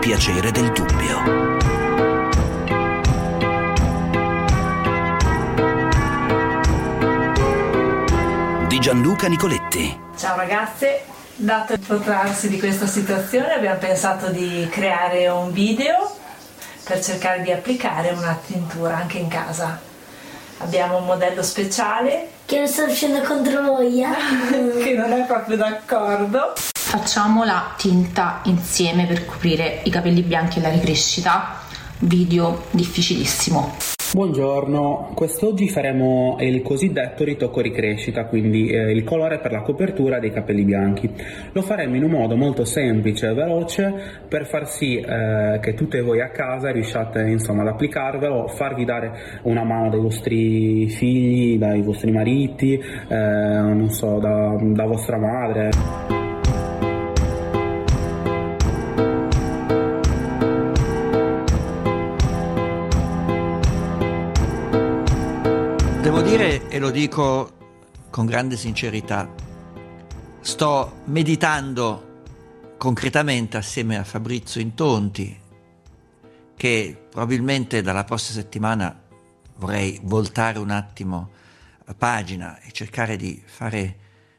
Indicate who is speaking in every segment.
Speaker 1: piacere del dubbio. Di Gianluca Nicoletti.
Speaker 2: Ciao ragazze, dato il protrarsi di questa situazione abbiamo pensato di creare un video per cercare di applicare una tintura anche in casa. Abbiamo un modello speciale
Speaker 3: che non sta uscendo contro voglia
Speaker 2: che non è proprio d'accordo.
Speaker 4: Facciamo la tinta insieme per coprire i capelli bianchi e la ricrescita. Video difficilissimo.
Speaker 5: Buongiorno, quest'oggi faremo il cosiddetto ritocco ricrescita, quindi il colore per la copertura dei capelli bianchi. Lo faremo in un modo molto semplice e veloce per far sì che tutte voi a casa riusciate ad applicarvelo, farvi dare una mano dai vostri figli, dai vostri mariti, non so, da vostra madre.
Speaker 6: Devo dire, e lo dico con grande sincerità, sto meditando concretamente assieme a Fabrizio Intonti, che probabilmente dalla prossima settimana vorrei voltare un attimo la pagina e cercare di fare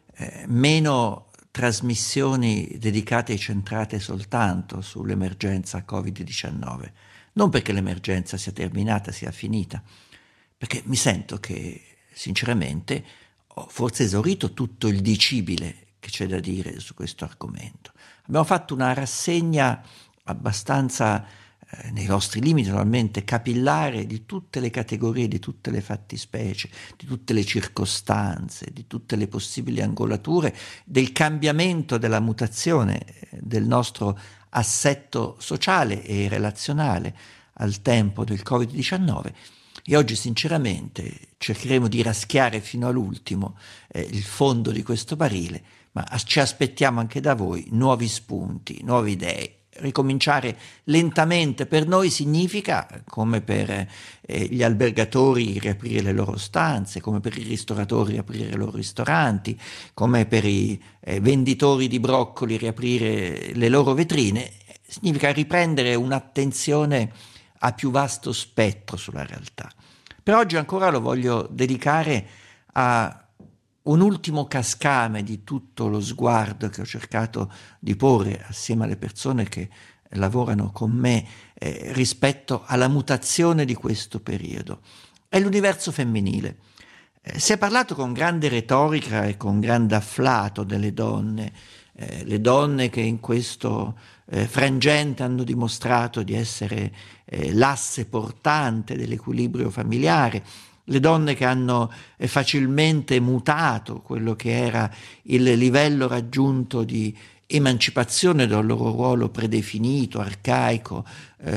Speaker 6: meno trasmissioni dedicate e centrate soltanto sull'emergenza Covid-19. Non perché l'emergenza sia terminata, sia finita, perché mi sento che sinceramente ho forse esaurito tutto il dicibile che c'è da dire su questo argomento. Abbiamo fatto una rassegna abbastanza nei nostri limiti, naturalmente capillare, di tutte le categorie, di tutte le fattispecie, di tutte le circostanze, di tutte le possibili angolature, del cambiamento, della mutazione del nostro assetto sociale e relazionale al tempo del Covid-19. E oggi sinceramente cercheremo di raschiare fino all'ultimo il fondo di questo barile, ma ci aspettiamo anche da voi nuovi spunti, nuove idee. Ricominciare lentamente per noi significa, come per gli albergatori, riaprire le loro stanze, come per i ristoratori riaprire i loro ristoranti, come per i venditori di broccoli riaprire le loro vetrine, significa riprendere un'attenzione a più vasto spettro sulla realtà. Per oggi ancora lo voglio dedicare a un ultimo cascame di tutto lo sguardo che ho cercato di porre assieme alle persone che lavorano con me rispetto alla mutazione di questo periodo. È l'universo femminile. Si è parlato con grande retorica e con grande afflato delle donne, le donne che in questo frangente hanno dimostrato di essere l'asse portante dell'equilibrio familiare, le donne che hanno facilmente mutato quello che era il livello raggiunto di emancipazione dal loro ruolo predefinito, arcaico,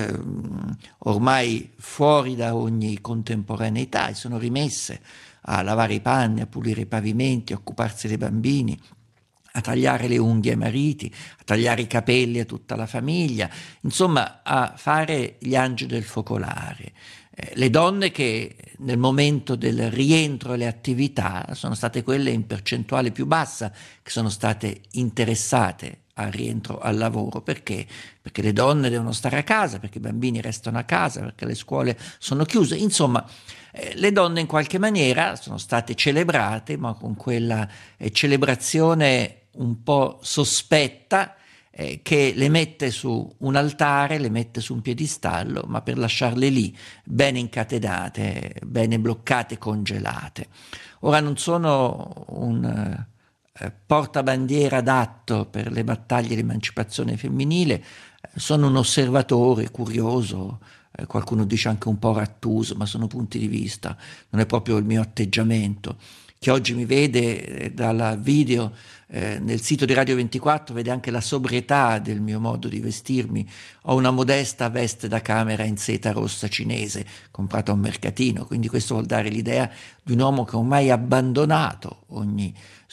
Speaker 6: ormai fuori da ogni contemporaneità, e sono rimesse a lavare i panni, a pulire i pavimenti, a occuparsi dei bambini, a tagliare le unghie ai mariti, a tagliare i capelli a tutta la famiglia, insomma a fare gli angeli del focolare. Le donne che nel momento del rientro alle attività sono state quelle in percentuale più bassa che sono state interessate al rientro al lavoro. Perché? Perché le donne devono stare a casa, perché i bambini restano a casa, perché le scuole sono chiuse. Insomma, le donne in qualche maniera sono state celebrate, ma con quella celebrazione un po' sospetta che le mette su un altare, le mette su un piedistallo, ma per lasciarle lì bene incatenate, bene bloccate, congelate. Ora non sono un portabandiera adatto per le battaglie di emancipazione femminile, sono un osservatore curioso, qualcuno dice anche un po' rattuso, ma sono punti di vista, non è proprio il mio atteggiamento. Chi oggi mi vede dal video nel sito di Radio 24 vede anche la sobrietà del mio modo di vestirmi. Ho una modesta veste da camera in seta rossa cinese comprata a un mercatino, quindi questo vuol dare l'idea di un uomo che ormai ha abbandonato ogni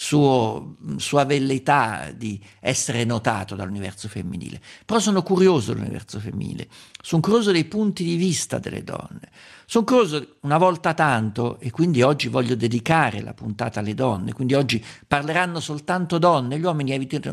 Speaker 6: sua velleità di essere notato dall'universo femminile. Però sono curioso dell'universo femminile, sono curioso dei punti di vista delle donne, sono curioso una volta tanto, e quindi oggi voglio dedicare la puntata alle donne, quindi oggi parleranno soltanto donne, gli uomini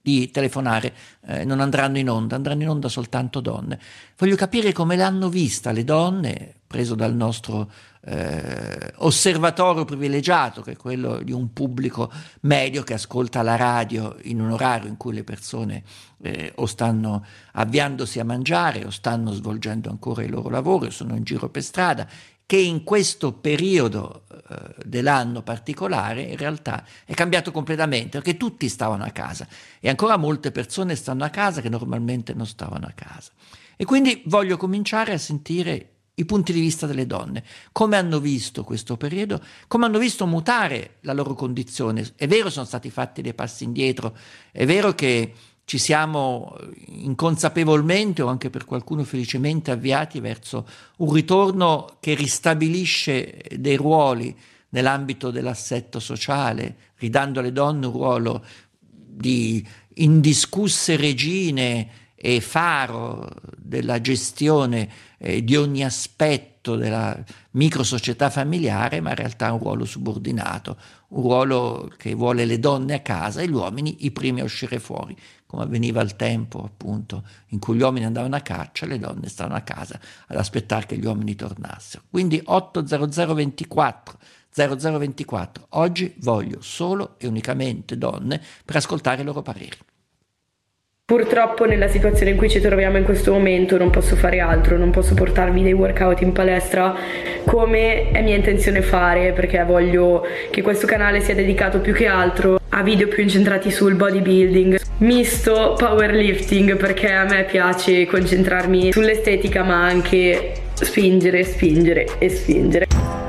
Speaker 6: di telefonare non andranno in onda soltanto donne. Voglio capire come l'hanno vista le donne, preso dal nostro osservatorio privilegiato, che è quello di un pubblico medio che ascolta la radio in un orario in cui le persone o stanno avviandosi a mangiare o stanno svolgendo ancora il loro lavoro, sono in giro per strada, che in questo periodo dell'anno particolare in realtà è cambiato completamente, perché tutti stavano a casa e ancora molte persone stanno a casa che normalmente non stavano a casa. E quindi voglio cominciare a sentire i punti di vista delle donne, come hanno visto questo periodo, come hanno visto mutare la loro condizione. È vero, sono stati fatti dei passi indietro, è vero che ci siamo inconsapevolmente o anche per qualcuno felicemente avviati verso un ritorno che ristabilisce dei ruoli nell'ambito dell'assetto sociale, ridando alle donne un ruolo di indiscusse regine e faro della gestione di ogni aspetto della microsocietà familiare, ma in realtà un ruolo subordinato, un ruolo che vuole le donne a casa e gli uomini i primi a uscire fuori, come avveniva al tempo appunto in cui gli uomini andavano a caccia, le donne stavano a casa ad aspettare che gli uomini tornassero. Quindi 80024 0024, oggi voglio solo e unicamente donne per ascoltare i loro pareri.
Speaker 7: Purtroppo nella situazione in cui ci troviamo in questo momento non posso fare altro, non posso portarvi dei workout in palestra come è mia intenzione fare, perché voglio che questo canale sia dedicato più che altro a video più incentrati sul bodybuilding, misto powerlifting, perché a me piace concentrarmi sull'estetica ma anche spingere, spingere e spingere.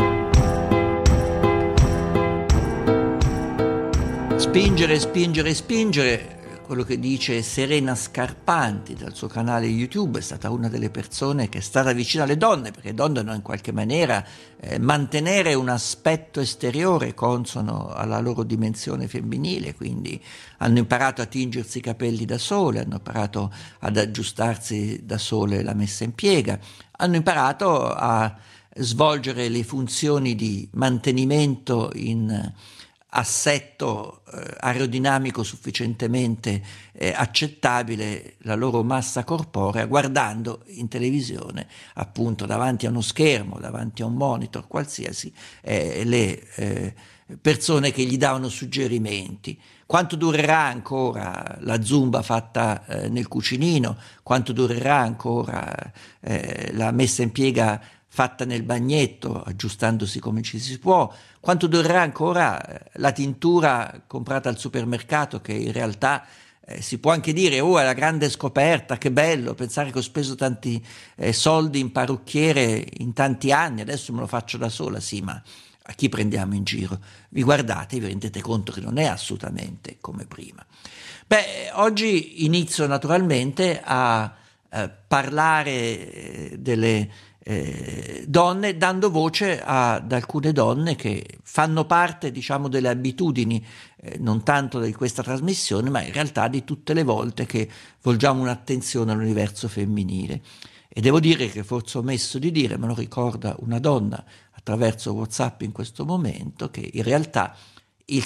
Speaker 6: Spingere, spingere, spingere. Quello che dice Serena Scarpanti dal suo canale YouTube, è stata una delle persone che è stata vicina alle donne, perché le donne devono in qualche maniera mantenere un aspetto esteriore consono alla loro dimensione femminile, quindi hanno imparato a tingersi i capelli da sole, hanno imparato ad aggiustarsi da sole la messa in piega, hanno imparato a svolgere le funzioni di mantenimento in assetto aerodinamico sufficientemente accettabile la loro massa corporea guardando in televisione, appunto davanti a uno schermo, davanti a un monitor qualsiasi, le persone che gli davano suggerimenti. Quanto durerà ancora la zumba fatta nel cucinino? Quanto durerà ancora la messa in piega fatta nel bagnetto, aggiustandosi come ci si può? Quanto durerà ancora la tintura comprata al supermercato, che in realtà si può anche dire, oh, è la grande scoperta, che bello, pensare che ho speso tanti soldi in parrucchiere in tanti anni, adesso me lo faccio da sola. Sì, ma a chi prendiamo in giro? Vi guardate e vi rendete conto che non è assolutamente come prima. Oggi inizio naturalmente a parlare delle donne, dando voce ad alcune donne che fanno parte, diciamo, delle abitudini non tanto di questa trasmissione, ma in realtà di tutte le volte che volgiamo un'attenzione all'universo femminile. E devo dire che forse ho omesso di dire, me lo ricorda una donna attraverso WhatsApp in questo momento, che in realtà il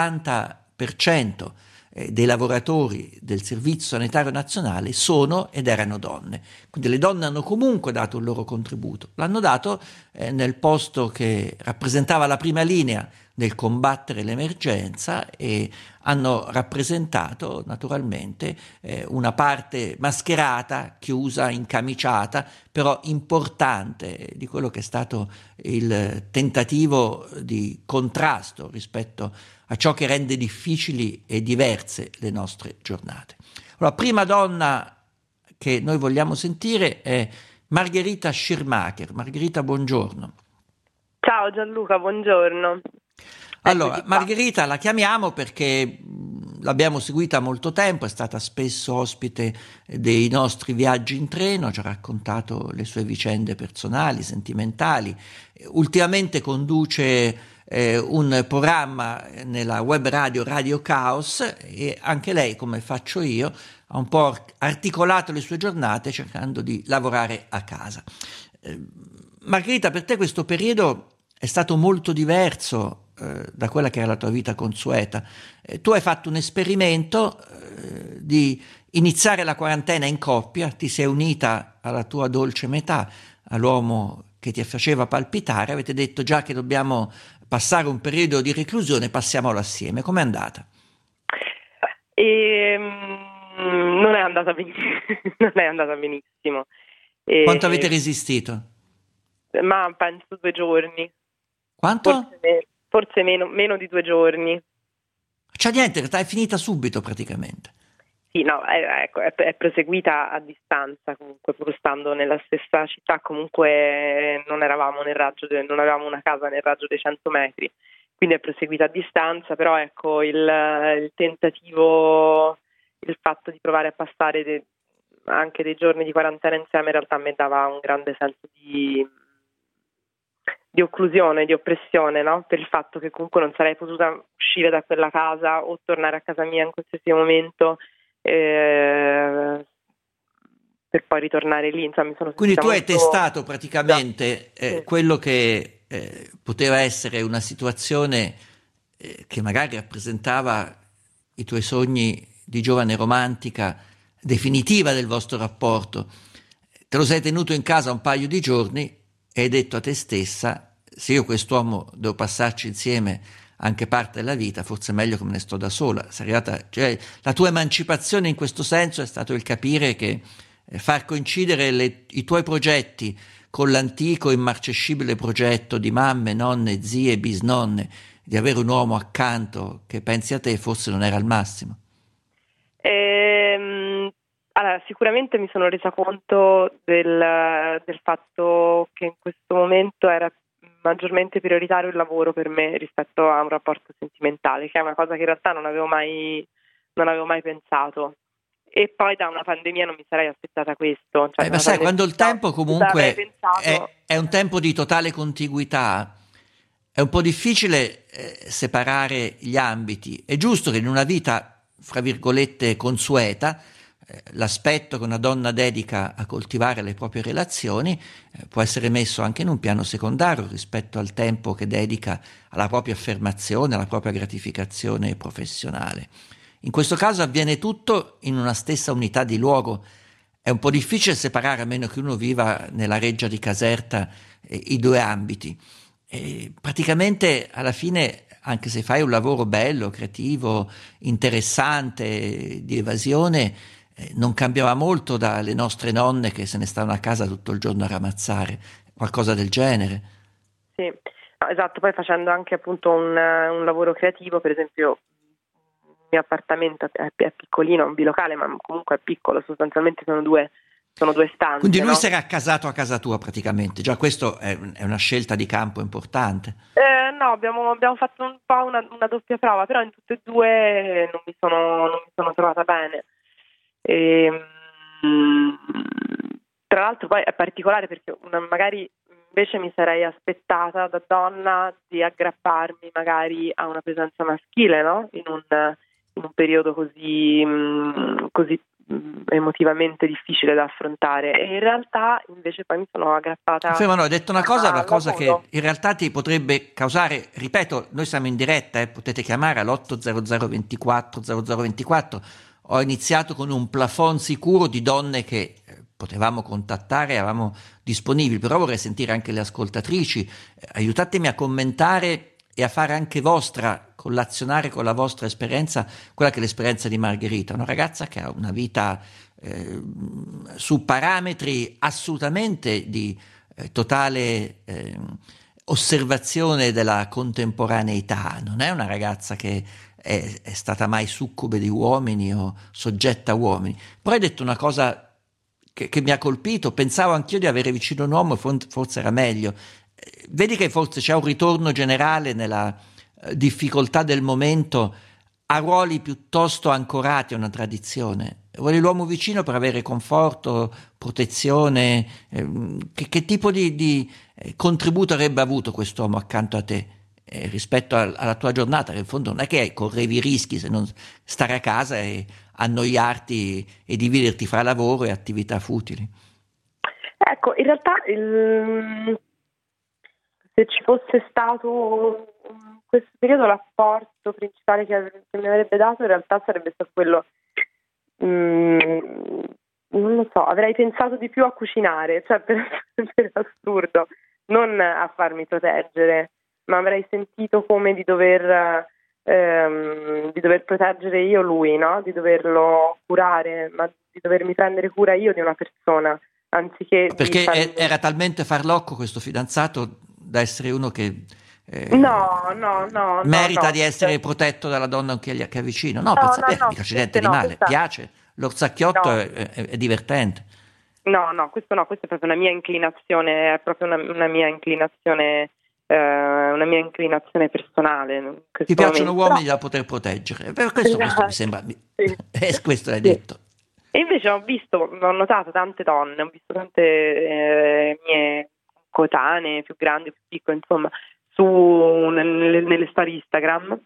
Speaker 6: 70% dei lavoratori del Servizio Sanitario Nazionale sono ed erano donne. Quindi le donne hanno comunque dato il loro contributo. L'hanno dato nel posto che rappresentava la prima linea nel combattere l'emergenza e hanno rappresentato naturalmente una parte mascherata, chiusa, incamiciata, però importante di quello che è stato il tentativo di contrasto rispetto a ciò che rende difficili e diverse le nostre giornate. Allora, prima donna che noi vogliamo sentire è Margherita Schirmacher. Margherita, buongiorno.
Speaker 8: Ciao Gianluca, buongiorno.
Speaker 6: Allora, Margherita la chiamiamo perché l'abbiamo seguita molto tempo, è stata spesso ospite dei nostri viaggi in treno, ci ha raccontato le sue vicende personali, sentimentali. Ultimamente conduce un programma nella web radio Radio Caos e anche lei, come faccio io, ha un po' articolato le sue giornate cercando di lavorare a casa. Margherita, per te questo periodo è stato molto diverso da quella che era la tua vita consueta. Tu hai fatto un esperimento di iniziare la quarantena in coppia, ti sei unita alla tua dolce metà, all'uomo che ti faceva palpitare, avete detto già che dobbiamo passare un periodo di reclusione, passiamolo assieme. Com'è andata?
Speaker 8: Non è andata non è andata benissimo.
Speaker 6: Quanto avete resistito?
Speaker 8: Ma penso 2 giorni.
Speaker 6: Quanto?
Speaker 8: Forse meno di 2 giorni.
Speaker 6: C'è niente, è finita subito praticamente.
Speaker 8: Sì, no, ecco, è proseguita a distanza, comunque, pur stando nella stessa città, comunque non eravamo non avevamo una casa nel raggio dei 100 metri, quindi è proseguita a distanza, però ecco, il tentativo, il fatto di provare a passare anche dei giorni di quarantena insieme in realtà mi dava un grande senso di occlusione, di oppressione, no? Per il fatto che comunque non sarei potuta uscire da quella casa o tornare a casa mia in qualsiasi momento, per poi ritornare lì. Insomma,
Speaker 6: quindi tu hai testato praticamente
Speaker 8: Sì.
Speaker 6: quello che poteva essere una situazione che magari rappresentava i tuoi sogni di giovane romantica definitiva del vostro rapporto. Te lo sei tenuto in casa un paio di giorni e hai detto a te stessa: se io quest'uomo devo passarci insieme anche parte della vita, forse è meglio che me ne sto da sola. Cioè, la tua emancipazione in questo senso è stato il capire che far coincidere i tuoi progetti con l'antico immarcescibile progetto di mamme, nonne, zie, bisnonne, di avere un uomo accanto che pensi a te, forse non era il massimo.
Speaker 8: Allora, sicuramente mi sono resa conto del fatto che in questo momento era maggiormente prioritario il lavoro per me rispetto a un rapporto sentimentale, che è una cosa che in realtà non avevo mai pensato. E poi da una pandemia non mi sarei aspettata questo. Cioè,
Speaker 6: ma sai, quando il tempo comunque è un tempo di totale contiguità, è un po' difficile separare gli ambiti. È giusto che in una vita, fra virgolette, consueta, l'aspetto che una donna dedica a coltivare le proprie relazioni può essere messo anche in un piano secondario rispetto al tempo che dedica alla propria affermazione, alla propria gratificazione professionale. In questo caso avviene tutto in una stessa unità di luogo. È un po' difficile separare, a meno che uno viva nella reggia di Caserta, i due ambiti. Praticamente alla fine, anche se fai un lavoro bello, creativo, interessante, di evasione, non cambiava molto dalle nostre nonne che se ne stavano a casa tutto il giorno a ramazzare, qualcosa del genere.
Speaker 8: Sì, no, esatto, poi facendo anche appunto un lavoro creativo, per esempio il mio appartamento è piccolino, è un bilocale, ma comunque è piccolo, sostanzialmente sono due stanze.
Speaker 6: Quindi lui
Speaker 8: no?
Speaker 6: si era accasato a casa tua praticamente, già questo è una scelta di campo importante.
Speaker 8: No, abbiamo fatto un po' una doppia prova, però in tutte e due non mi sono trovata bene. Tra l'altro poi è particolare perché magari invece mi sarei aspettata da donna di aggrapparmi magari a una presenza maschile, no? In un periodo così emotivamente difficile da affrontare, e in realtà invece poi mi sono aggrappata.
Speaker 6: Fermo, hai detto una cosa che in realtà ti potrebbe causare, ripeto, noi siamo in diretta, potete chiamare all'800 24 0024. Ho iniziato con un plafond sicuro di donne che potevamo contattare, eravamo disponibili, però vorrei sentire anche le ascoltatrici. Aiutatemi a commentare e a fare anche vostra, collazionare con la vostra esperienza, quella che è l'esperienza di Margherita, una ragazza che ha una vita su parametri assolutamente di totale osservazione della contemporaneità. Non è una ragazza che è stata mai succube di uomini o soggetta a uomini. Però hai detto una cosa che mi ha colpito: pensavo anch'io di avere vicino un uomo e forse era meglio. Vedi che forse c'è un ritorno generale nella difficoltà del momento a ruoli piuttosto ancorati a una tradizione. Vuoi l'uomo vicino per avere conforto, protezione? Che tipo di contributo avrebbe avuto quest'uomo accanto a te rispetto alla tua giornata, che in fondo non è che correvi rischi se non stare a casa e annoiarti e dividerti fra lavoro e attività futili?
Speaker 8: Ecco, in realtà se ci fosse stato in questo periodo l'apporto principale che mi avrebbe dato, in realtà sarebbe stato quello, non lo so, avrei pensato di più a cucinare, cioè per assurdo, non a farmi proteggere, ma avrei sentito come di dover proteggere io lui, no? Di doverlo curare, ma di dovermi prendere cura io di una persona, anziché
Speaker 6: perché era talmente farlocco questo fidanzato da essere uno che
Speaker 8: no,
Speaker 6: merita di essere protetto dalla donna che è vicino. No, per sapere, mica c'è niente di male, piace, l'orsacchiotto è divertente.
Speaker 8: No, questo no, questa è proprio una mia inclinazione, è proprio una mia inclinazione personale.
Speaker 6: Ti piacciono uomini da poter proteggere, per questo mi sembra, questo l'hai detto.
Speaker 8: E invece ho notato tante donne, ho visto tante mie coetanee, più grandi, più piccole, insomma, nelle storie Instagram,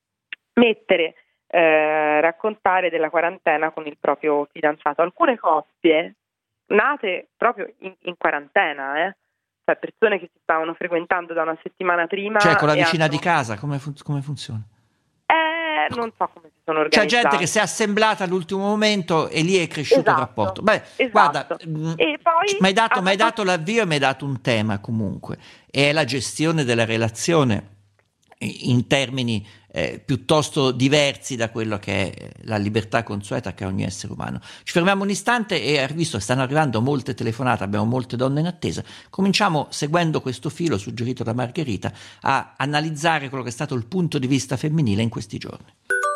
Speaker 8: raccontare della quarantena con il proprio fidanzato. Alcune coppie nate proprio in quarantena, cioè persone che si stavano frequentando da una settimana prima.
Speaker 6: Cioè con la vicina di casa, come funziona?
Speaker 8: Non so come si sono organizzati.
Speaker 6: C'è gente che si è assemblata all'ultimo momento e lì è cresciuto il rapporto. Guarda,
Speaker 8: e poi
Speaker 6: mi hai dato l'avvio e mi hai dato un tema comunque, è la gestione della relazione in termini piuttosto diversi da quello che è la libertà consueta che ha ogni essere umano. Ci fermiamo un istante e visto che stanno arrivando molte telefonate, abbiamo molte donne in attesa, cominciamo seguendo questo filo suggerito da Margherita a analizzare quello che è stato il punto di vista femminile in questi giorni.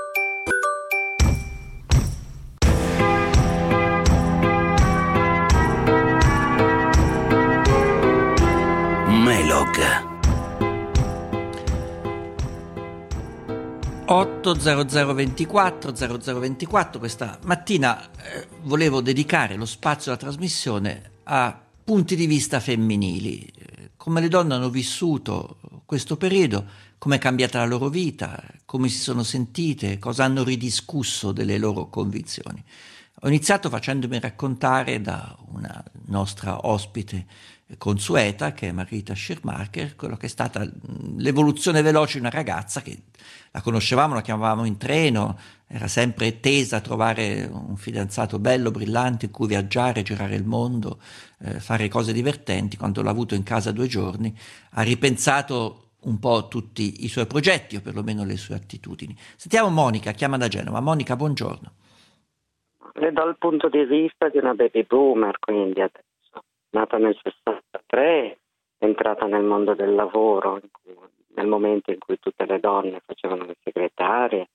Speaker 1: Melog
Speaker 6: 80024 questa mattina volevo dedicare lo spazio della trasmissione a punti di vista femminili, come le donne hanno vissuto questo periodo, come è cambiata la loro vita, come si sono sentite, cosa hanno ridiscusso delle loro convinzioni. Ho iniziato facendomi raccontare da una nostra ospite consueta, che è Margherita Schirmacher, quello che è stata l'evoluzione veloce di una ragazza che la conoscevamo, la chiamavamo in treno, era sempre tesa a trovare un fidanzato bello, brillante, in cui viaggiare, girare il mondo, fare cose divertenti. Quando l'ha avuto in casa 2 giorni ha ripensato un po' tutti i suoi progetti o perlomeno le sue attitudini. Sentiamo Monica, chiama da Genova. Monica, buongiorno.
Speaker 9: Dal punto di vista di una baby boomer, quindi adesso, nata nel 63, entrata nel mondo del lavoro, nel momento in cui tutte le donne facevano le segretarie,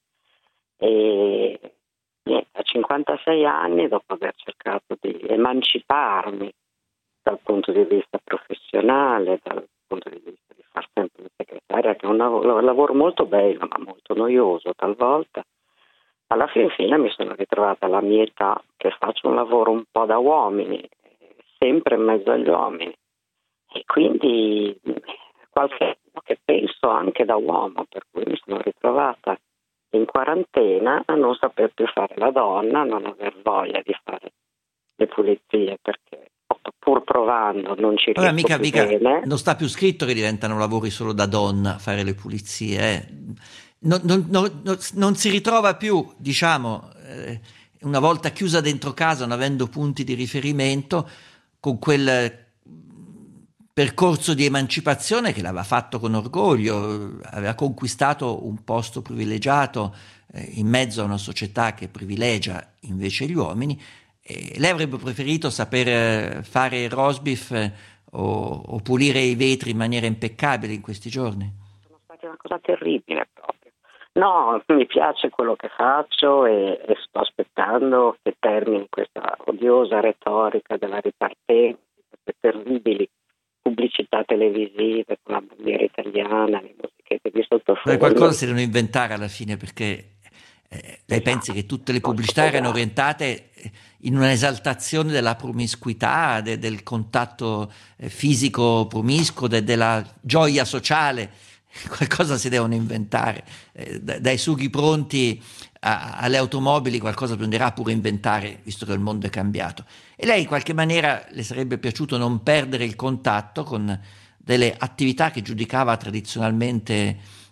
Speaker 9: e a 56 anni, dopo aver cercato di emanciparmi dal punto di vista professionale, dal punto di vista di far sempre la segretaria, che è un lavoro molto bello ma molto noioso talvolta, alla fine mi sono ritrovata alla mia età che faccio un lavoro un po' da uomini, sempre in mezzo agli uomini, e quindi qualche anno che penso anche da uomo, per cui mi sono ritrovata in quarantena a non saper più fare la donna, a non aver voglia di fare le pulizie, perché pur provando non ci riesco più bene.
Speaker 6: Non sta più scritto che diventano lavori solo da donna fare le pulizie, Non si ritrova più, diciamo, una volta chiusa dentro casa, non avendo punti di riferimento, con quel percorso di emancipazione che l'aveva fatto con orgoglio, aveva conquistato un posto privilegiato in mezzo a una società che privilegia invece gli uomini. Lei avrebbe preferito saper fare il roast beef o pulire i vetri in maniera impeccabile in questi giorni?
Speaker 9: Sono stati una cosa terribile proprio. No, mi piace quello che faccio e sto aspettando che termini questa odiosa retorica della ripartenza, queste terribili pubblicità televisive con la bandiera italiana, le musichette di sottofondo.
Speaker 6: Qualcosa si devono inventare alla fine, perché lei pensi che tutte le pubblicità erano orientate in un'esaltazione della promiscuità, del contatto fisico promiscuo, della gioia sociale. Qualcosa si devono inventare, dai sughi pronti alle automobili qualcosa bisognerà pure inventare, visto che il mondo è cambiato. E lei in qualche maniera le sarebbe piaciuto non perdere il contatto con delle attività che giudicava tradizionalmente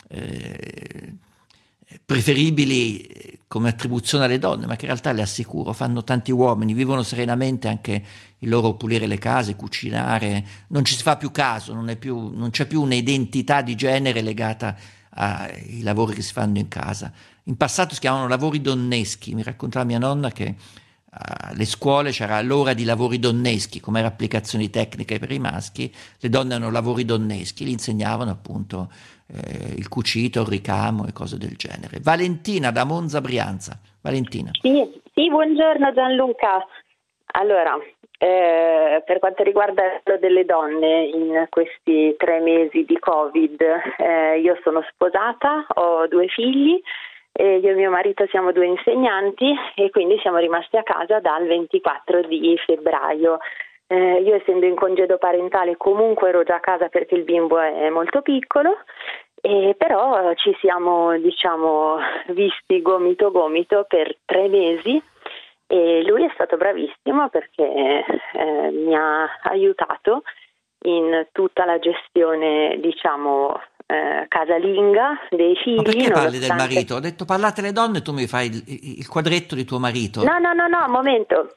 Speaker 6: preferibili come attribuzione alle donne, ma che in realtà, le assicuro, fanno tanti uomini, vivono serenamente anche il loro pulire le case, cucinare, non ci si fa più caso, non c'è più un'identità di genere legata ai lavori che si fanno in casa. In passato si chiamavano lavori donneschi, mi raccontava mia nonna che alle scuole c'era l'ora di lavori donneschi, come era applicazioni tecniche per i maschi, le donne hanno lavori donneschi, gli insegnavano appunto il cucito, il ricamo e cose del genere. Valentina da Monza, Brianza. Valentina.
Speaker 10: Sì, buongiorno Gianluca. Allora, per quanto riguarda quello delle donne in questi 3 mesi di Covid, io sono sposata, ho 2 figli, io e mio marito siamo 2 insegnanti e quindi siamo rimasti a casa dal 24 di febbraio. Io, essendo in congedo parentale, comunque ero già a casa perché il bimbo è molto piccolo, però ci siamo, visti gomito a gomito per 3 mesi e lui è stato bravissimo perché mi ha aiutato in tutta la gestione, casalinga dei figli.
Speaker 6: Ma perché parli del marito? Ho detto parlate le donne e tu mi fai il quadretto di tuo marito.
Speaker 10: No, un momento.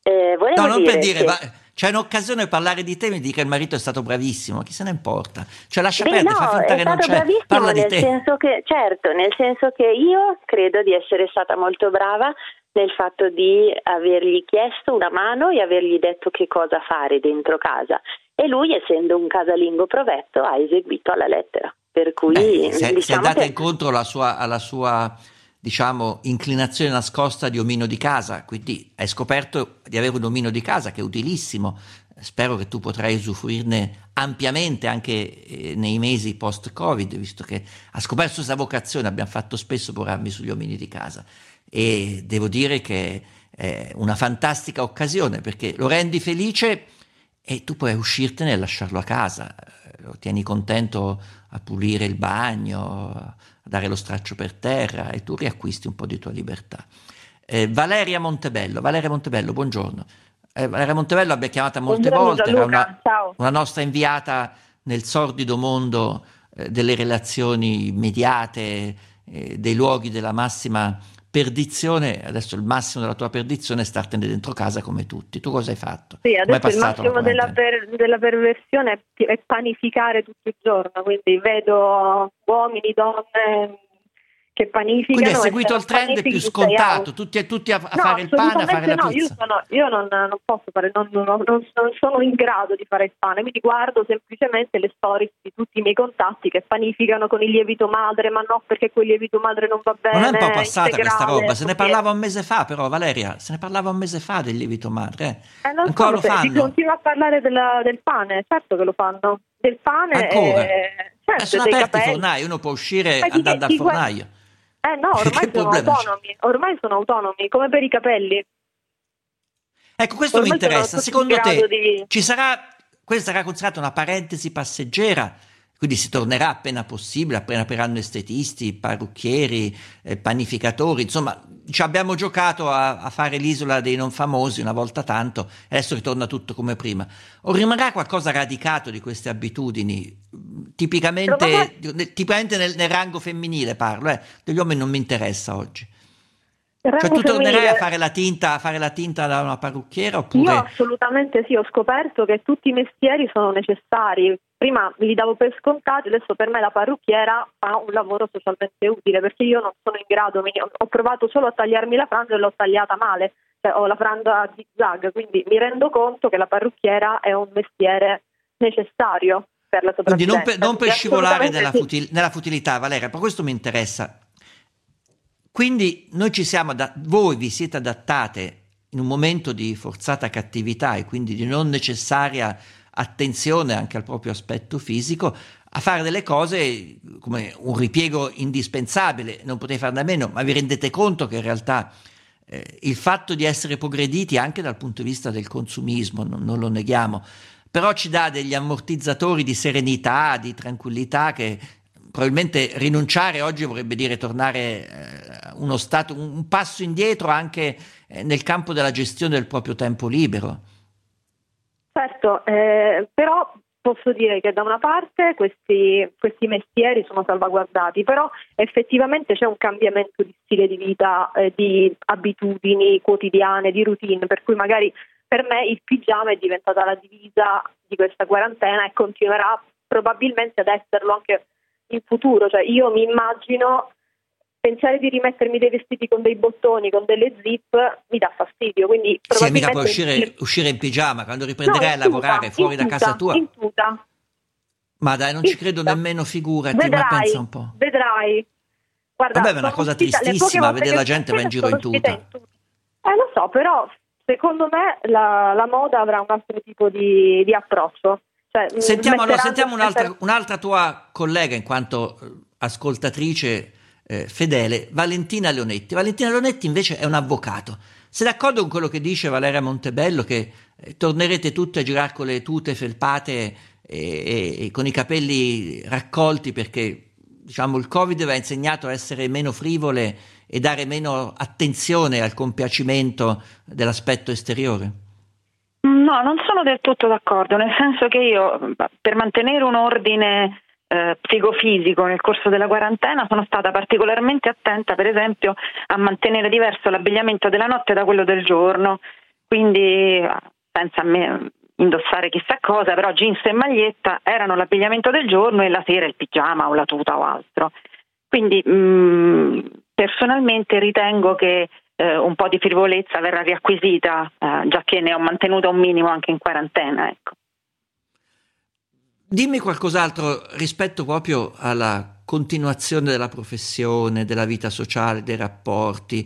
Speaker 6: No, non per dire,
Speaker 10: che...
Speaker 6: c'è un'occasione per parlare di te e mi dica che il marito è stato bravissimo, chi se ne importa? Cioè lascia perdere, fa finta che non c'è, parla di te.
Speaker 10: Senso che, certo, nel senso che io credo di essere stata molto brava nel fatto di avergli chiesto una mano e avergli detto che cosa fare dentro casa. E lui, essendo un casalingo provetto, ha eseguito alla lettera. Per cui
Speaker 6: si è andata incontro alla sua inclinazione nascosta di omino di casa, quindi hai scoperto di avere un omino di casa che è utilissimo. Spero che tu potrai usufruirne ampiamente anche nei mesi post-Covid, visto che ha scoperto questa vocazione. Abbiamo fatto spesso programmi sugli omini di casa e devo dire che è una fantastica occasione perché lo rendi felice e tu puoi uscirtene e lasciarlo a casa, lo tieni contento a pulire il bagno, a dare lo straccio per terra e tu riacquisti un po' di tua libertà. Valeria Montebello, buongiorno. Valeria Montebello l'abbiamo chiamata molte volte, era una nostra inviata nel sordido mondo delle relazioni immediate, dei luoghi della massima perdizione. Adesso il massimo della tua perdizione è startene dentro casa come tutti. Tu cosa hai fatto?
Speaker 11: Sì, adesso il massimo della perversione è panificare tutto il giorno, quindi vedo uomini, donne che panificano.
Speaker 6: Quindi hai seguito il trend più scontato, tutti a fare il pane, a fare la pizza?
Speaker 11: Io non posso fare, non sono in grado di fare il pane, quindi guardo semplicemente le stories di tutti i miei contatti che panificano con il lievito madre, ma no, perché quel lievito madre non va bene.
Speaker 6: Non è un po' passata questa roba? Se ne parlava un mese fa, però, Valeria, se ne parlava un mese fa del lievito madre. Ancora lo fanno?
Speaker 11: Si continua a parlare del pane, certo che lo fanno. Del pane.
Speaker 6: Ancora?
Speaker 11: Certo,
Speaker 6: sono aperti i fornai, uno può uscire andando dal fornaio.
Speaker 11: No, ormai sono autonomi, come per i capelli.
Speaker 6: Ecco, questo mi interessa. Secondo te questa sarà considerata una parentesi passeggera, quindi si tornerà appena possibile, appena apriranno estetisti, parrucchieri, panificatori, insomma, abbiamo giocato a fare l'isola dei non famosi una volta tanto, adesso ritorna tutto come prima. O rimarrà qualcosa radicato di queste abitudini? Tipicamente nel rango femminile parlo, degli uomini non mi interessa oggi. Cioè tu tornerai a fare la tinta da una parrucchiera oppure?
Speaker 11: Io assolutamente sì, ho scoperto che tutti i mestieri sono necessari. Prima li davo per scontati, adesso per me la parrucchiera fa un lavoro socialmente utile perché io non sono in grado, ho provato solo a tagliarmi la frangia e l'ho tagliata male, cioè ho la frangia a zigzag, quindi mi rendo conto che la parrucchiera è un mestiere necessario per la sopravvivenza.
Speaker 6: Quindi non per scivolare nella futilità, Valeria, però questo mi interessa. Quindi voi vi siete adattate in un momento di forzata cattività e quindi di non necessaria attenzione anche al proprio aspetto fisico, a fare delle cose come un ripiego indispensabile, non potete farne a meno, ma vi rendete conto che in realtà il fatto di essere progrediti anche dal punto di vista del consumismo, non lo neghiamo, però ci dà degli ammortizzatori di serenità, di tranquillità che probabilmente rinunciare oggi vorrebbe dire tornare un passo indietro anche nel campo della gestione del proprio tempo libero.
Speaker 11: Certo, però posso dire che da una parte questi mestieri sono salvaguardati, però effettivamente c'è un cambiamento di stile di vita, di abitudini quotidiane, di routine, per cui magari per me il pigiama è diventata la divisa di questa quarantena e continuerà probabilmente ad esserlo anche in futuro. Cioè io mi immagino pensare di rimettermi dei vestiti con dei bottoni, con delle zip, mi dà fastidio. Quindi
Speaker 6: mica
Speaker 11: probabilmente
Speaker 6: puoi uscire in pigiama quando riprenderai a lavorare fuori da casa tua.
Speaker 11: In tuta.
Speaker 6: Ma dai, non ci credo nemmeno, figurati, ma pensa un po'.
Speaker 11: Vedrai. Guarda,
Speaker 6: vabbè, ma è una cosa tristissima vedere la gente va in giro in tuta.
Speaker 11: Lo so, però secondo me la moda avrà un altro tipo di approccio. Cioè,
Speaker 6: sentiamo un'altra tua collega in quanto ascoltatrice fedele, Valentina Leonetti. Valentina Leonetti invece è un avvocato. Sei d'accordo con quello che dice Valeria Montebello, che tornerete tutte a girare con le tute felpate e con i capelli raccolti perché, diciamo, il Covid vi ha insegnato a essere meno frivole e dare meno attenzione al compiacimento dell'aspetto esteriore?
Speaker 12: No, non sono del tutto d'accordo, nel senso che io, per mantenere un ordine psicofisico nel corso della quarantena, sono stata particolarmente attenta, per esempio, a mantenere diverso l'abbigliamento della notte da quello del giorno, quindi senza indossare chissà cosa, però jeans e maglietta erano l'abbigliamento del giorno e la sera il pigiama o la tuta o altro. Quindi personalmente ritengo che un po' di frivolezza verrà riacquisita, già che ne ho mantenuta un minimo anche in quarantena, ecco.
Speaker 6: Dimmi qualcos'altro rispetto proprio alla continuazione della professione, della vita sociale, dei rapporti.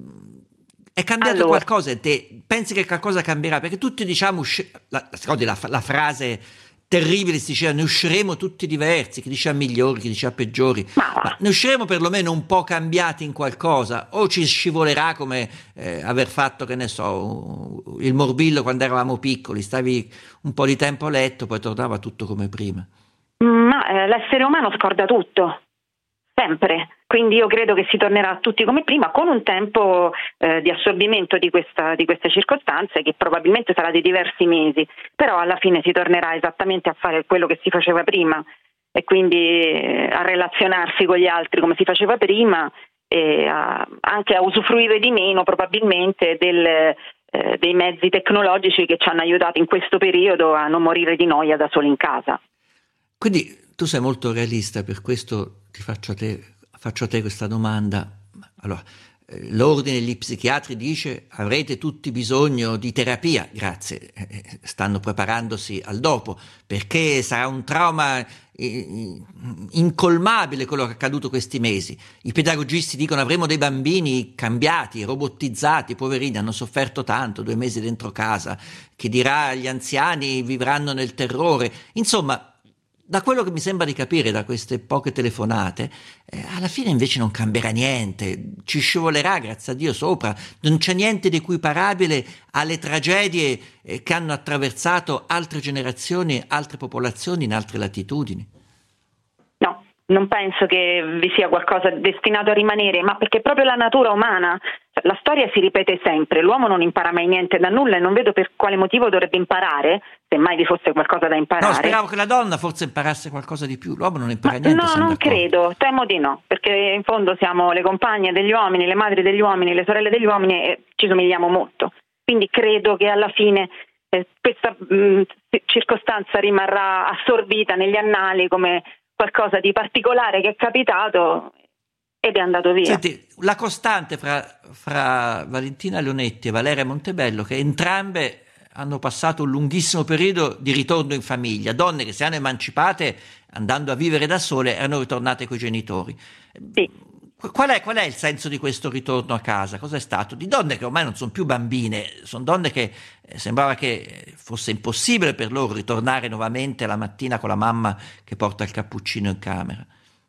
Speaker 6: È cambiato qualcosa e te pensi che qualcosa cambierà? Perché tutti diciamo, la frase terribile si diceva, ne usciremo tutti diversi, chi dice a migliori, chi dice a peggiori, ma ne usciremo perlomeno un po' cambiati in qualcosa, o ci scivolerà come aver fatto, che ne so, il morbillo quando eravamo piccoli, stavi un po' di tempo a letto, poi tornava tutto come prima.
Speaker 12: Ma l'essere umano scorda tutto, sempre, quindi io credo che si tornerà tutti come prima, con un tempo di assorbimento di queste circostanze che probabilmente sarà di diversi mesi, però alla fine si tornerà esattamente a fare quello che si faceva prima e quindi a relazionarsi con gli altri come si faceva prima e anche a usufruire di meno probabilmente dei mezzi tecnologici che ci hanno aiutato in questo periodo a non morire di noia da soli in casa.
Speaker 6: Quindi tu sei molto realista, per questo ti faccio a te questa domanda. Allora, l'ordine degli psichiatri dice avrete tutti bisogno di terapia, grazie, stanno preparandosi al dopo, perché sarà un trauma incolmabile quello che è accaduto questi mesi. I pedagogisti dicono avremo dei bambini cambiati, robotizzati, poverini, hanno sofferto tanto, 2 mesi dentro casa, chi dirà gli anziani vivranno nel terrore, insomma. Da quello che mi sembra di capire da queste poche telefonate, alla fine invece non cambierà niente, ci scivolerà grazie a Dio sopra, non c'è niente di equiparabile alle tragedie che hanno attraversato altre generazioni, altre popolazioni in altre latitudini.
Speaker 12: No, non penso che vi sia qualcosa destinato a rimanere, ma perché proprio la natura umana, la storia si ripete sempre, l'uomo non impara mai niente da nulla e non vedo per quale motivo dovrebbe imparare, se mai vi fosse qualcosa da imparare.
Speaker 6: No, speravo che la donna forse imparasse qualcosa di più, l'uomo non impara niente.
Speaker 12: No, non credo, temo di no, perché in fondo siamo le compagne degli uomini, le madri degli uomini, le sorelle degli uomini e ci somigliamo molto, quindi credo che alla fine questa circostanza rimarrà assorbita negli annali come qualcosa di particolare che è capitato ed è andato via.
Speaker 6: Senti, la costante fra Valentina Leonetti e Valeria Montebello, che entrambe hanno passato un lunghissimo periodo di ritorno in famiglia, donne che si hanno emancipate andando a vivere da sole e erano ritornate coi genitori.
Speaker 12: Sì.
Speaker 6: Qual è il senso di questo ritorno a casa? Cosa è stato? Di donne che ormai non sono più bambine, sono donne che sembrava che fosse impossibile per loro ritornare nuovamente la mattina con la mamma che porta il cappuccino in camera.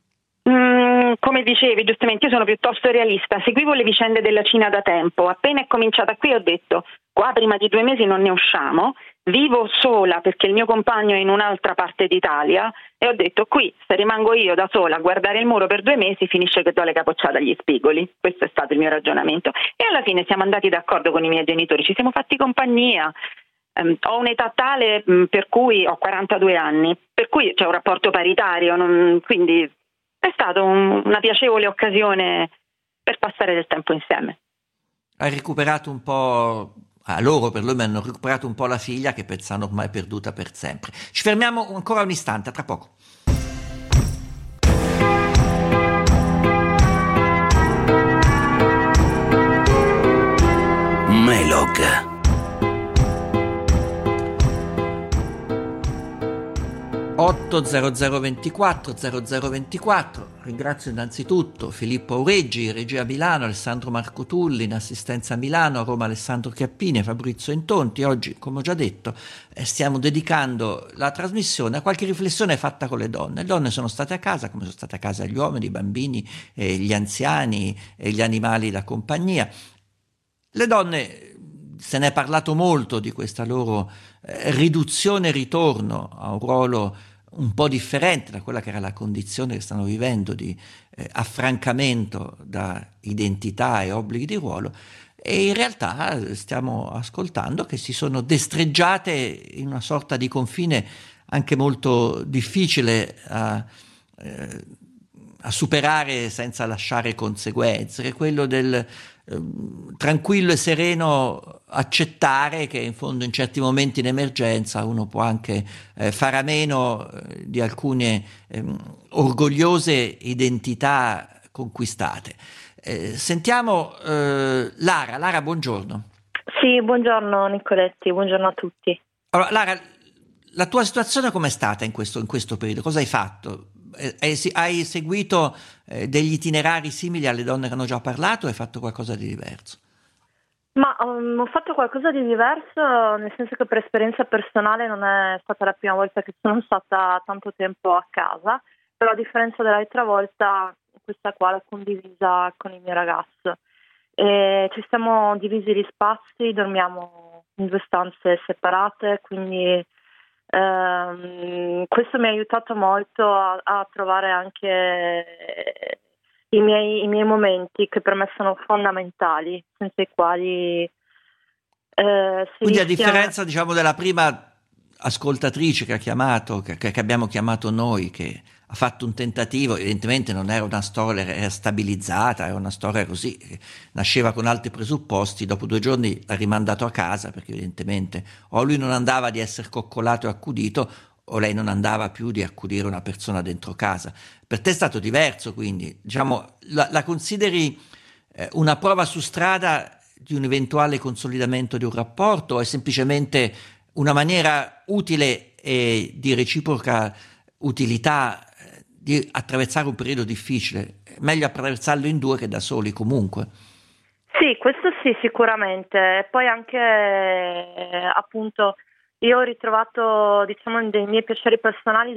Speaker 12: Come dicevi giustamente, io sono piuttosto realista, seguivo le vicende della Cina da tempo, appena è cominciata qui ho detto qua prima di 2 mesi non ne usciamo, vivo sola perché il mio compagno è in un'altra parte d'Italia e ho detto qui se rimango io da sola a guardare il muro per 2 mesi finisce che do le capocciate agli spigoli, questo è stato il mio ragionamento e alla fine siamo andati d'accordo con i miei genitori, ci siamo fatti compagnia, ho un'età tale per cui ho 42 anni, per cui c'è un rapporto paritario, quindi è stata una piacevole occasione per passare del tempo insieme.
Speaker 6: Hai recuperato un po', loro perlomeno hanno recuperato un po' la figlia che pensano ormai perduta per sempre. Ci fermiamo ancora un istante, tra poco.
Speaker 1: Melog.
Speaker 6: 80024 0024. Ringrazio innanzitutto Filippo Aureggi, regia Milano, Alessandro Marco Tulli in assistenza a Milano, a Roma Alessandro Chiappini e Fabrizio Intonti. Oggi, come ho già detto, stiamo dedicando la trasmissione a qualche riflessione fatta con le donne. Le donne sono state a casa, come sono state a casa gli uomini, i bambini, gli anziani e gli animali da compagnia. Le donne, se ne è parlato molto di questa loro riduzione e ritorno a un ruolo un po' differente da quella che era la condizione che stanno vivendo di affrancamento da identità e obblighi di ruolo, e in realtà stiamo ascoltando che si sono destreggiate in una sorta di confine anche molto difficile a superare senza lasciare conseguenze, che è quello del tranquillo e sereno accettare che in fondo in certi momenti in emergenza uno può anche fare a meno di alcune orgogliose identità conquistate. Sentiamo Lara. Lara, buongiorno.
Speaker 11: Sì, buongiorno Nicoletti, buongiorno a tutti.
Speaker 6: Allora, Lara, la tua situazione com'è stata in questo periodo? Cosa hai fatto? Hai seguito degli itinerari simili alle donne che hanno già parlato o hai fatto qualcosa di diverso?
Speaker 11: Ma ho fatto qualcosa di diverso, nel senso che per esperienza personale non è stata la prima volta che sono stata tanto tempo a casa, però a differenza dell'altra volta questa qua l'ho condivisa con il mio ragazzo. Ci siamo divisi gli spazi, dormiamo in 2 stanze separate, quindi questo mi ha aiutato molto a trovare anche i miei momenti che per me sono fondamentali, senza i quali
Speaker 6: quindi a differenza diciamo della prima ascoltatrice che ha chiamato, che abbiamo chiamato noi, che ha fatto un tentativo, evidentemente non era una storia, era stabilizzata, era una storia così, nasceva con altri presupposti, dopo 2 giorni l'ha rimandato a casa perché evidentemente o lui non andava di essere coccolato e accudito o lei non andava più di accudire una persona dentro casa. Per te è stato diverso, quindi diciamo la consideri una prova su strada di un eventuale consolidamento di un rapporto o è semplicemente una maniera utile e di reciproca utilità di attraversare un periodo difficile? Meglio attraversarlo in 2 che da soli comunque.
Speaker 11: Sì, questo sì, sicuramente. Poi anche appunto io ho ritrovato, diciamo, dei miei piaceri personali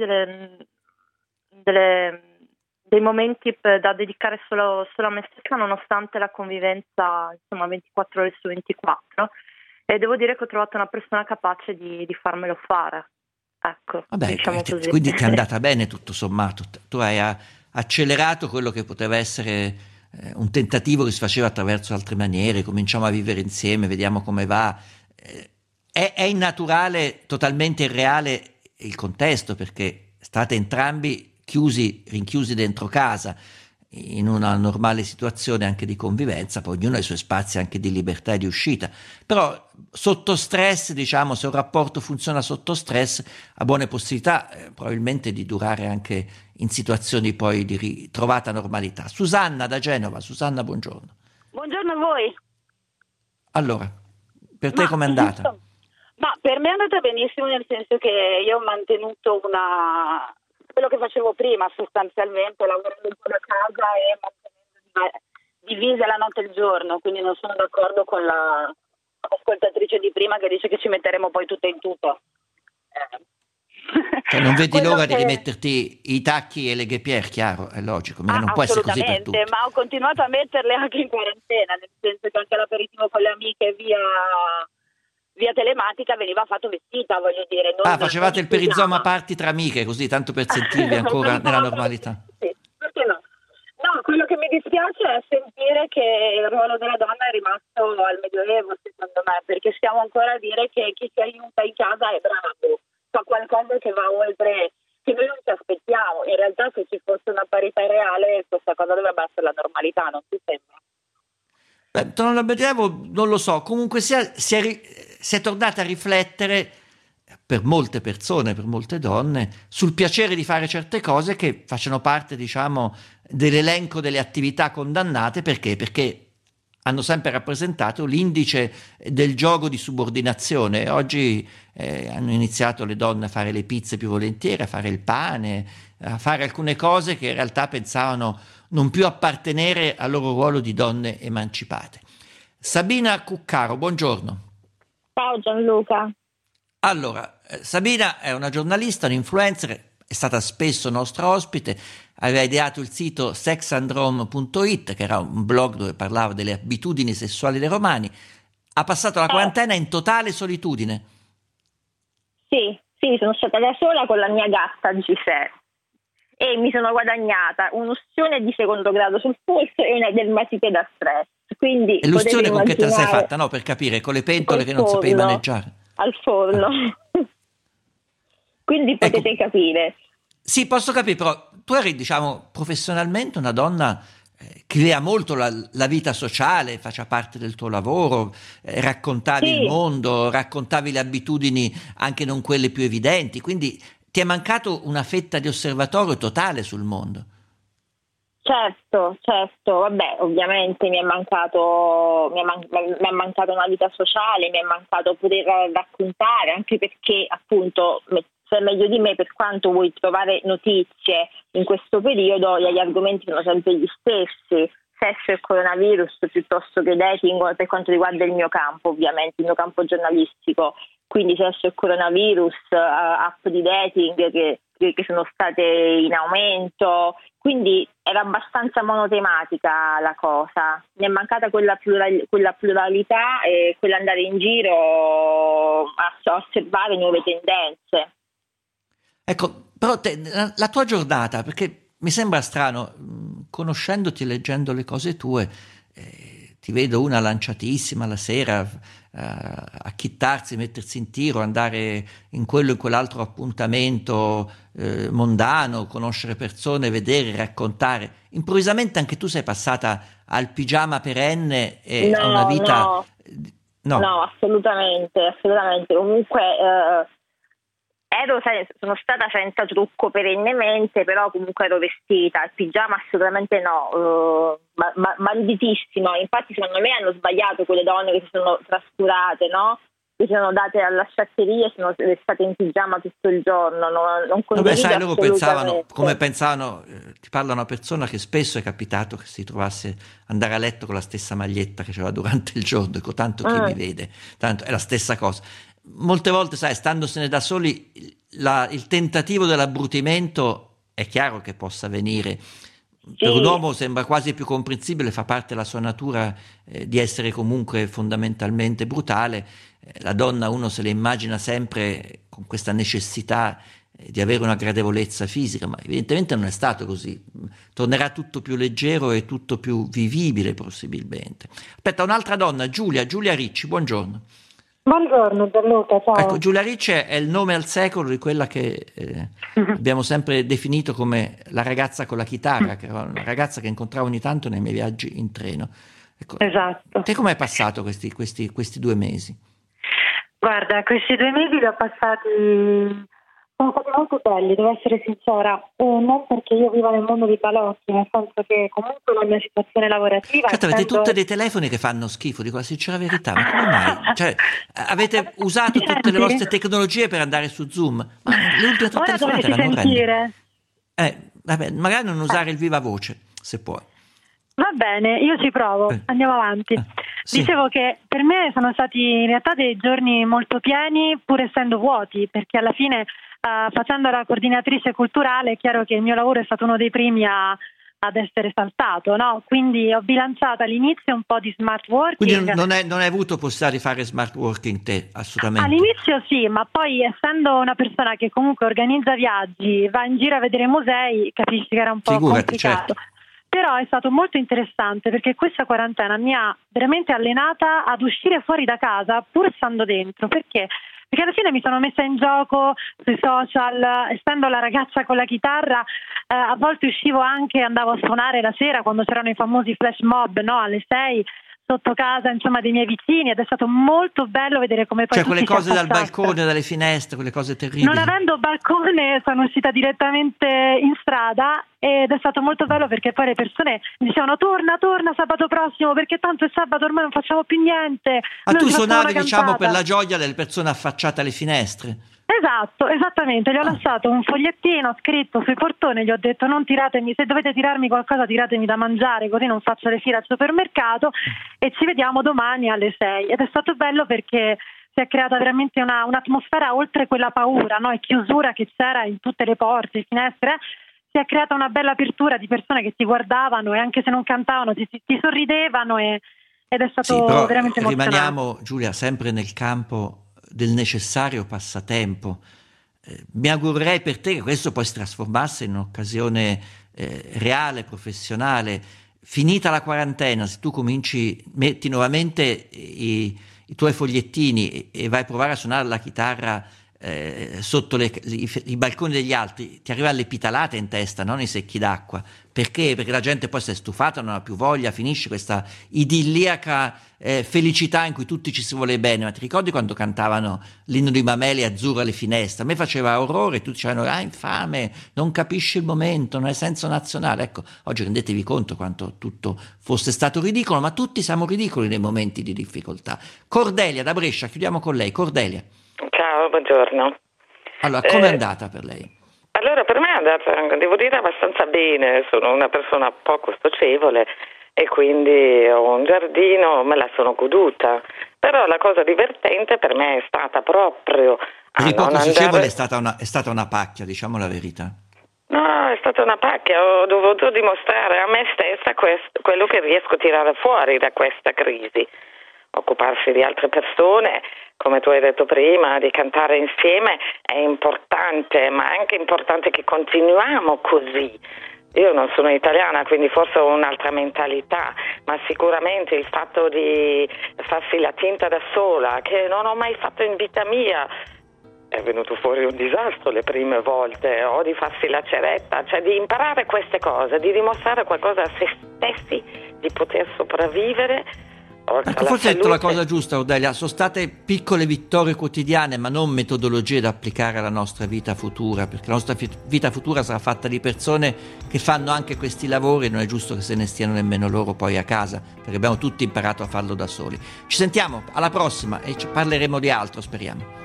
Speaker 11: dei momenti da dedicare solo a me stessa, nonostante la convivenza, insomma, 24 ore su 24, e devo dire che ho trovato una persona capace di farmelo fare. Ecco,
Speaker 6: vabbè,
Speaker 11: diciamo così.
Speaker 6: Quindi ti è andata bene tutto sommato, tu hai accelerato quello che poteva essere un tentativo che si faceva attraverso altre maniere, cominciamo a vivere insieme, vediamo come va. È innaturale, totalmente irreale il contesto, perché state entrambi rinchiusi dentro casa in una normale situazione anche di convivenza, poi ognuno ha i suoi spazi anche di libertà e di uscita, però sotto stress, diciamo, se un rapporto funziona sotto stress ha buone possibilità probabilmente di durare anche in situazioni poi di ritrovata normalità. Susanna da Genova. Susanna, buongiorno.
Speaker 13: Buongiorno a voi.
Speaker 6: Allora, per te com'è andata?
Speaker 13: Ma per me è andata benissimo, nel senso che io ho mantenuto quello che facevo prima, sostanzialmente lavorando un po' da casa e mantenendo divisa la notte e il giorno, quindi non sono d'accordo con la ascoltatrice di prima che dice che ci metteremo poi tutto in tutto.
Speaker 6: Cioè non vedi l'ora di rimetterti i tacchi e le ghepier, chiaro, è logico, non può essere così per tutti.
Speaker 13: Ma ho continuato a metterle anche in quarantena, nel senso che anche l'aperitivo con le amiche via telematica veniva fatto vestita, voglio dire.
Speaker 6: Facevate il perizoma party tra amiche, così, tanto per sentirvi ancora nella normalità.
Speaker 13: Sì, perché no? No, quello che mi dispiace è sentire che il ruolo della donna è rimasto al Medioevo, secondo me, perché stiamo ancora a dire che chi si aiuta in casa è bravo, fa qualcosa che va oltre, che noi non ci aspettiamo. In realtà se ci fosse una parità reale questa cosa dovrebbe essere la normalità, non ti sembra?
Speaker 6: Tornando al Medioevo, non lo so, comunque si è tornata a riflettere per molte persone, per molte donne, sul piacere di fare certe cose che facciano parte, diciamo, dell'elenco delle attività condannate. Perché? Perché hanno sempre rappresentato l'indice del gioco di subordinazione. Oggi hanno iniziato le donne a fare le pizze più volentieri, a fare il pane, a fare alcune cose che in realtà pensavano non più appartenere al loro ruolo di donne emancipate. Sabina Cuccaro, buongiorno.
Speaker 14: Ciao Gianluca.
Speaker 6: Allora, Sabina è una giornalista, un'influencer, è stata spesso nostra ospite, aveva ideato il sito sexandrome.it, che era un blog dove parlava delle abitudini sessuali dei romani. Ha passato la quarantena in totale solitudine.
Speaker 14: Sì, sono stata da sola con la mia gatta Gisè e mi sono guadagnata un'ustione di secondo grado sul polso e una dermatite da stress. Quindi
Speaker 6: e l'ustione con che te la sei fatta? No, per capire, con le pentole che non sapevi maneggiare.
Speaker 14: Al forno. Quindi potete capire.
Speaker 6: Sì, posso capire, però tu eri, diciamo, professionalmente una donna che viveva molto la vita sociale, faceva parte del tuo lavoro, raccontavi il mondo, raccontavi le abitudini anche non quelle più evidenti, quindi ti è mancato una fetta di osservatorio totale sul mondo.
Speaker 14: Certo, vabbè, ovviamente mi è mancato una vita sociale, mi è mancato poter raccontare, anche perché appunto sai meglio di me, per quanto vuoi trovare notizie in questo periodo, gli argomenti sono sempre gli stessi, sesso e coronavirus piuttosto che dating, per quanto riguarda il mio campo, ovviamente, il mio campo giornalistico, quindi sesso e coronavirus, app di dating che sono state in aumento, quindi era abbastanza monotematica la cosa. Mi è mancata quella pluralità e quell'andare in giro a osservare nuove tendenze.
Speaker 6: Ecco, però la tua giornata, perché mi sembra strano, conoscendoti e leggendo le cose tue, ti vedo una lanciatissima la sera, a chittarsi, mettersi in tiro, andare in quello e in quell'altro appuntamento mondano, conoscere persone, vedere, raccontare. Improvvisamente anche tu sei passata al pigiama perenne e a una vita...
Speaker 14: No, assolutamente. Comunque sono stata senza trucco perennemente, però comunque ero vestita. Il pigiama assolutamente no, banditissimo. Infatti secondo me hanno sbagliato quelle donne che si sono trascurate, no? Che si sono date alla sciatteria e sono state in pigiama tutto il giorno. Non
Speaker 6: vabbè, sai, loro pensavano, come pensavano, ti parla una persona che spesso è capitato che si trovasse andare a letto con la stessa maglietta che c'era durante il giorno, dico, tanto chi mi vede, tanto è la stessa cosa. Molte volte, sai, standosene da soli, il tentativo dell'abbrutimento è chiaro che possa venire. Sì. Per un uomo sembra quasi più comprensibile, fa parte della sua natura di essere comunque fondamentalmente brutale. La donna uno se le immagina sempre con questa necessità di avere una gradevolezza fisica, ma evidentemente non è stato così. Tornerà tutto più leggero e tutto più vivibile possibilmente. Aspetta, un'altra donna, Giulia Ricci, buongiorno.
Speaker 15: Buongiorno Gianluca, ciao.
Speaker 6: Ecco, Giulia Ricci è il nome al secolo di quella che abbiamo sempre definito come la ragazza con la chitarra, che era una ragazza che incontravo ogni tanto nei miei viaggi in treno. Ecco,
Speaker 15: esatto.
Speaker 6: Te com'è passato questi 2 mesi?
Speaker 15: Guarda, questi 2 mesi li ho passati, sono stati molto belli, devo essere sincera, non perché io vivo nel mondo dei balocchi, nel senso che comunque la mia situazione lavorativa...
Speaker 6: Certo, avete tutte dei telefoni che fanno schifo, dico la sincera verità, ma come mai? Cioè, avete usato tutte le vostre tecnologie per andare su Zoom, ma le ultime 3 telefonate erano orrende. Vabbè, magari non usare il viva voce, se puoi.
Speaker 15: Va bene, io ci provo, andiamo avanti. Sì. Dicevo che per me sono stati in realtà dei giorni molto pieni, pur essendo vuoti, perché alla fine facendo la coordinatrice culturale è chiaro che il mio lavoro è stato uno dei primi ad essere saltato, no? Quindi ho bilanciato all'inizio un po' di smart working.
Speaker 6: Quindi non hai avuto possibilità di fare smart working te, assolutamente?
Speaker 15: All'inizio sì, ma poi essendo una persona che comunque organizza viaggi, va in giro a vedere musei, capisci che era un po' complicato.
Speaker 6: Certo.
Speaker 15: Però è stato molto interessante perché questa quarantena mi ha veramente allenata ad uscire fuori da casa pur stando dentro. Perché alla fine mi sono messa in gioco sui social, essendo la ragazza con la chitarra, a volte uscivo anche, andavo a suonare la sera quando c'erano i famosi flash mob, no? Alle 6 sotto casa, insomma, dei miei vicini, ed è stato molto bello vedere come poi
Speaker 6: quelle cose dal balcone, dalle finestre, quelle cose terribili.
Speaker 15: Non avendo balcone sono uscita direttamente in strada ed è stato molto bello perché poi le persone dicevano torna sabato prossimo perché tanto è sabato, ormai non facciamo più niente.
Speaker 6: Tu suonavi, diciamo, per la gioia delle persone affacciate alle finestre.
Speaker 15: Esatto, esattamente, gli ho lasciato un fogliettino scritto sui portoni, gli ho detto non tiratemi, se dovete tirarmi qualcosa tiratemi da mangiare così non faccio le file al supermercato e ci vediamo domani alle 6. Ed è stato bello perché si è creata veramente un'atmosfera oltre quella paura, no? E chiusura che c'era in tutte le porte, finestre, si è creata una bella apertura di persone che ti guardavano e anche se non cantavano ti sorridevano ed è stato veramente emozionante.
Speaker 6: Rimaniamo, Giulia, sempre nel campo del necessario passatempo. Mi augurerei per te che questo poi si trasformasse in un'occasione reale, professionale. Finita la quarantena, se tu metti nuovamente i tuoi fogliettini e vai a provare a suonare la chitarra sotto i balconi degli altri, ti arriva l'epitalata in testa, non i secchi d'acqua. Perché? Perché la gente poi si è stufata, non ha più voglia, finisce questa idilliaca felicità in cui tutti ci si vuole bene. Ma ti ricordi quando cantavano l'inno di Mameli azzurro alle finestre? A me faceva orrore, tutti dicevano infame, non capisci il momento, non hai senso nazionale. Ecco, oggi rendetevi conto quanto tutto fosse stato ridicolo, ma tutti siamo ridicoli nei momenti di difficoltà. Cordelia da Brescia, chiudiamo con lei. Cordelia.
Speaker 16: Ciao, buongiorno.
Speaker 6: Allora, com'è andata per lei?
Speaker 16: Allora, per me è andata, devo dire, abbastanza bene. Sono una persona poco socievole e quindi ho un giardino, me la sono goduta. Però la cosa divertente per me è stata proprio
Speaker 6: Quindi poco socievole è stata una pacchia, diciamo la verità.
Speaker 16: No, è stata una pacchia. Ho dovuto dimostrare a me stessa quello che riesco a tirare fuori da questa crisi. Occuparsi di altre persone, come tu hai detto prima, di cantare insieme è importante, ma è anche importante che continuiamo così. Io non sono italiana, quindi forse ho un'altra mentalità, ma sicuramente il fatto di farsi la tinta da sola, che non ho mai fatto in vita mia, è venuto fuori un disastro le prime volte, o di farsi la ceretta, cioè di imparare queste cose, di dimostrare qualcosa a se stessi, di poter sopravvivere.
Speaker 6: Ecco, forse hai detto la cosa giusta, Cordelia, sono state piccole vittorie quotidiane ma non metodologie da applicare alla nostra vita futura, perché la nostra vita futura sarà fatta di persone che fanno anche questi lavori e non è giusto che se ne stiano nemmeno loro poi a casa, perché abbiamo tutti imparato a farlo da soli. Ci sentiamo alla prossima e parleremo di altro, speriamo.